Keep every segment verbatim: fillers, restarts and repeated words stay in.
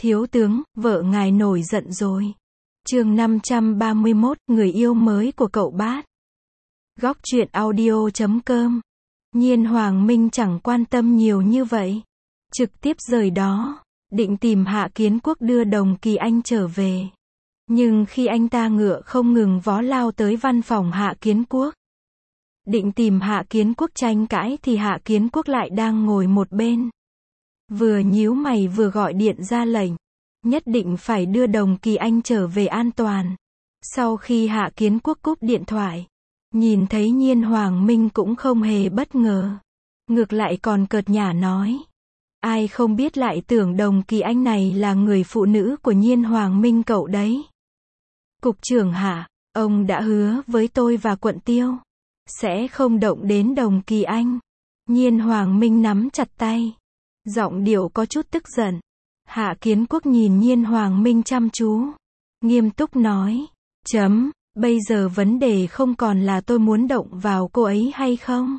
Thiếu tướng, vợ ngài nổi giận rồi. Chương năm trăm ba mươi mốt, người yêu mới của cậu Bát. Góc truyện audio chấm com. Nhiên Hoàng Minh chẳng quan tâm nhiều như vậy. Trực tiếp rời đó, định tìm Hạ Kiến Quốc đưa Đồng Kỳ Anh trở về. Nhưng khi anh ta ngựa không ngừng vó lao tới văn phòng Hạ Kiến Quốc, định tìm Hạ Kiến Quốc tranh cãi thì Hạ Kiến Quốc lại đang ngồi một bên. Vừa nhíu mày vừa gọi điện ra lệnh, nhất định phải đưa Đồng Kỳ Anh trở về an toàn. Sau khi Hạ Kiến Quốc cúp điện thoại, nhìn thấy Nhiên Hoàng Minh cũng không hề bất ngờ. Ngược lại còn cợt nhả nói. Ai không biết lại tưởng Đồng Kỳ Anh này là người phụ nữ của Nhiên Hoàng Minh cậu đấy. Cục trưởng Hạ, ông đã hứa với tôi và Quận Tiêu sẽ không động đến Đồng Kỳ Anh. Nhiên Hoàng Minh nắm chặt tay, giọng điệu có chút tức giận. Hạ Kiến Quốc nhìn Nhiên Hoàng Minh chăm chú, nghiêm túc nói, chấm, bây giờ vấn đề không còn là tôi muốn động vào cô ấy hay không,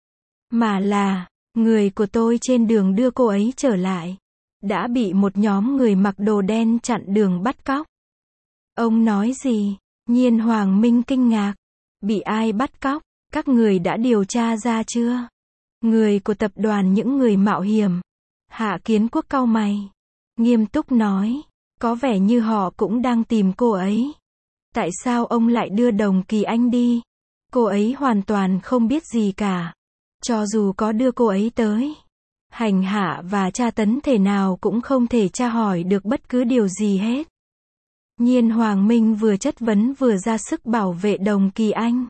mà là, người của tôi trên đường đưa cô ấy trở lại, đã bị một nhóm người mặc đồ đen chặn đường bắt cóc. Ông nói gì? Nhiên Hoàng Minh kinh ngạc. Bị ai bắt cóc? Các người đã điều tra ra chưa? Người của tập đoàn những người mạo hiểm. Hạ Kiến Quốc cau mày, nghiêm túc nói, có vẻ như họ cũng đang tìm cô ấy. Tại sao ông lại đưa Đồng Kỳ Anh đi? Cô ấy hoàn toàn không biết gì cả. Cho dù có đưa cô ấy tới, hành hạ và tra tấn thể nào cũng không thể tra hỏi được bất cứ điều gì hết. Nhiên Hoàng Minh vừa chất vấn vừa ra sức bảo vệ Đồng Kỳ Anh.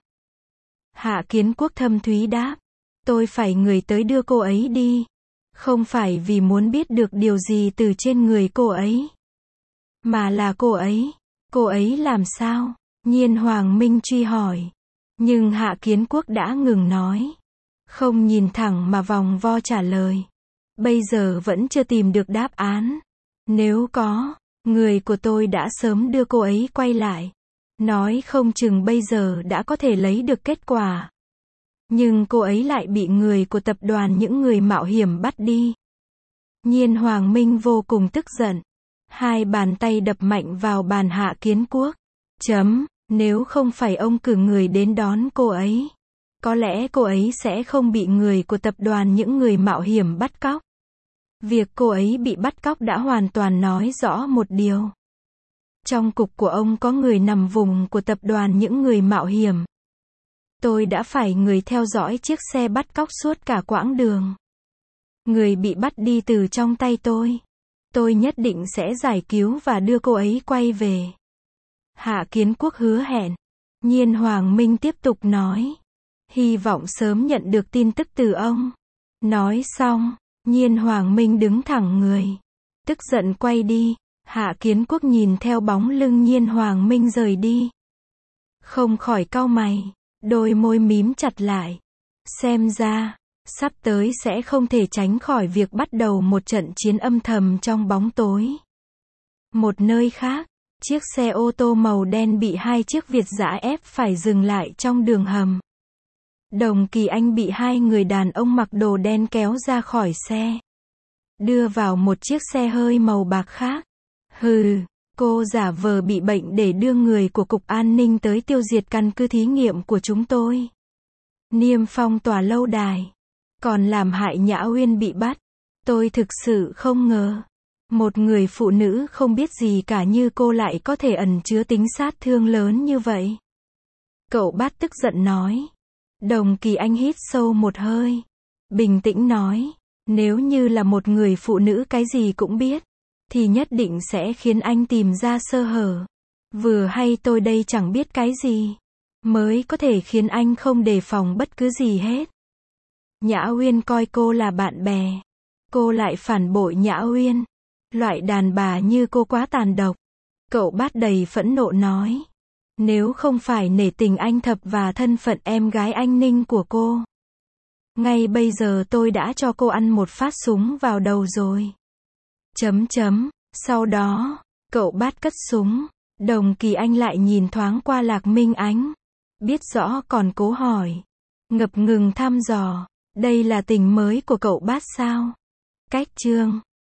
Hạ Kiến Quốc thâm thúy đáp, tôi phải người tới đưa cô ấy đi. Không phải vì muốn biết được điều gì từ trên người cô ấy, mà là cô ấy. Cô ấy làm sao? Nhiên Hoàng Minh truy hỏi. Nhưng Hạ Kiến Quốc đã ngừng nói. Không nhìn thẳng mà vòng vo trả lời. Bây giờ vẫn chưa tìm được đáp án. Nếu có, người của tôi đã sớm đưa cô ấy quay lại. Nói không chừng bây giờ đã có thể lấy được kết quả. Nhưng cô ấy lại bị người của tập đoàn những người mạo hiểm bắt đi. Nhiên Hoàng Minh vô cùng tức giận. Hai bàn tay đập mạnh vào bàn Hạ Kiến Quốc. Chấm, nếu không phải ông cử người đến đón cô ấy, có lẽ cô ấy sẽ không bị người của tập đoàn những người mạo hiểm bắt cóc. Việc cô ấy bị bắt cóc đã hoàn toàn nói rõ một điều. Trong cục của ông có người nằm vùng của tập đoàn những người mạo hiểm. Tôi đã phải người theo dõi chiếc xe bắt cóc suốt cả quãng đường. Người bị bắt đi từ trong tay tôi. Tôi nhất định sẽ giải cứu và đưa cô ấy quay về. Hạ Kiến Quốc hứa hẹn. Nhiên Hoàng Minh tiếp tục nói. Hy vọng sớm nhận được tin tức từ ông. Nói xong, Nhiên Hoàng Minh đứng thẳng người. Tức giận quay đi. Hạ Kiến Quốc nhìn theo bóng lưng Nhiên Hoàng Minh rời đi. Không khỏi cau mày, đôi môi mím chặt lại. Xem ra, sắp tới sẽ không thể tránh khỏi việc bắt đầu một trận chiến âm thầm trong bóng tối. Một nơi khác, chiếc xe ô tô màu đen bị hai chiếc Việt dã ép phải dừng lại trong đường hầm. Đồng Kỳ Anh bị hai người đàn ông mặc đồ đen kéo ra khỏi xe, đưa vào một chiếc xe hơi màu bạc khác. Hừ, cô giả vờ bị bệnh để đưa người của Cục An ninh tới tiêu diệt căn cứ thí nghiệm của chúng tôi. Niêm phong tòa lâu đài, còn làm hại Nhã Uyên bị bắt. Tôi thực sự không ngờ, một người phụ nữ không biết gì cả như cô lại có thể ẩn chứa tính sát thương lớn như vậy. Cậu Bát tức giận nói. Đồng Kỳ Anh hít sâu một hơi, bình tĩnh nói, nếu như là một người phụ nữ cái gì cũng biết, thì nhất định sẽ khiến anh tìm ra sơ hở. Vừa hay tôi đây chẳng biết cái gì, mới có thể khiến anh không đề phòng bất cứ gì hết. Nhã Uyên coi cô là bạn bè, cô lại phản bội Nhã Uyên. Loại đàn bà như cô quá tàn độc. Cậu Bát đầy phẫn nộ nói. Nếu không phải nể tình anh Thập và thân phận em gái anh Ninh của cô, ngay bây giờ tôi đã cho cô ăn một phát súng vào đầu rồi. Chấm chấm, sau đó, cậu Bát cất súng. Đồng Kỳ Anh lại nhìn thoáng qua Lạc Minh Ánh, biết rõ còn cố hỏi, ngập ngừng thăm dò, đây là tình mới của cậu Bát sao? Cách chương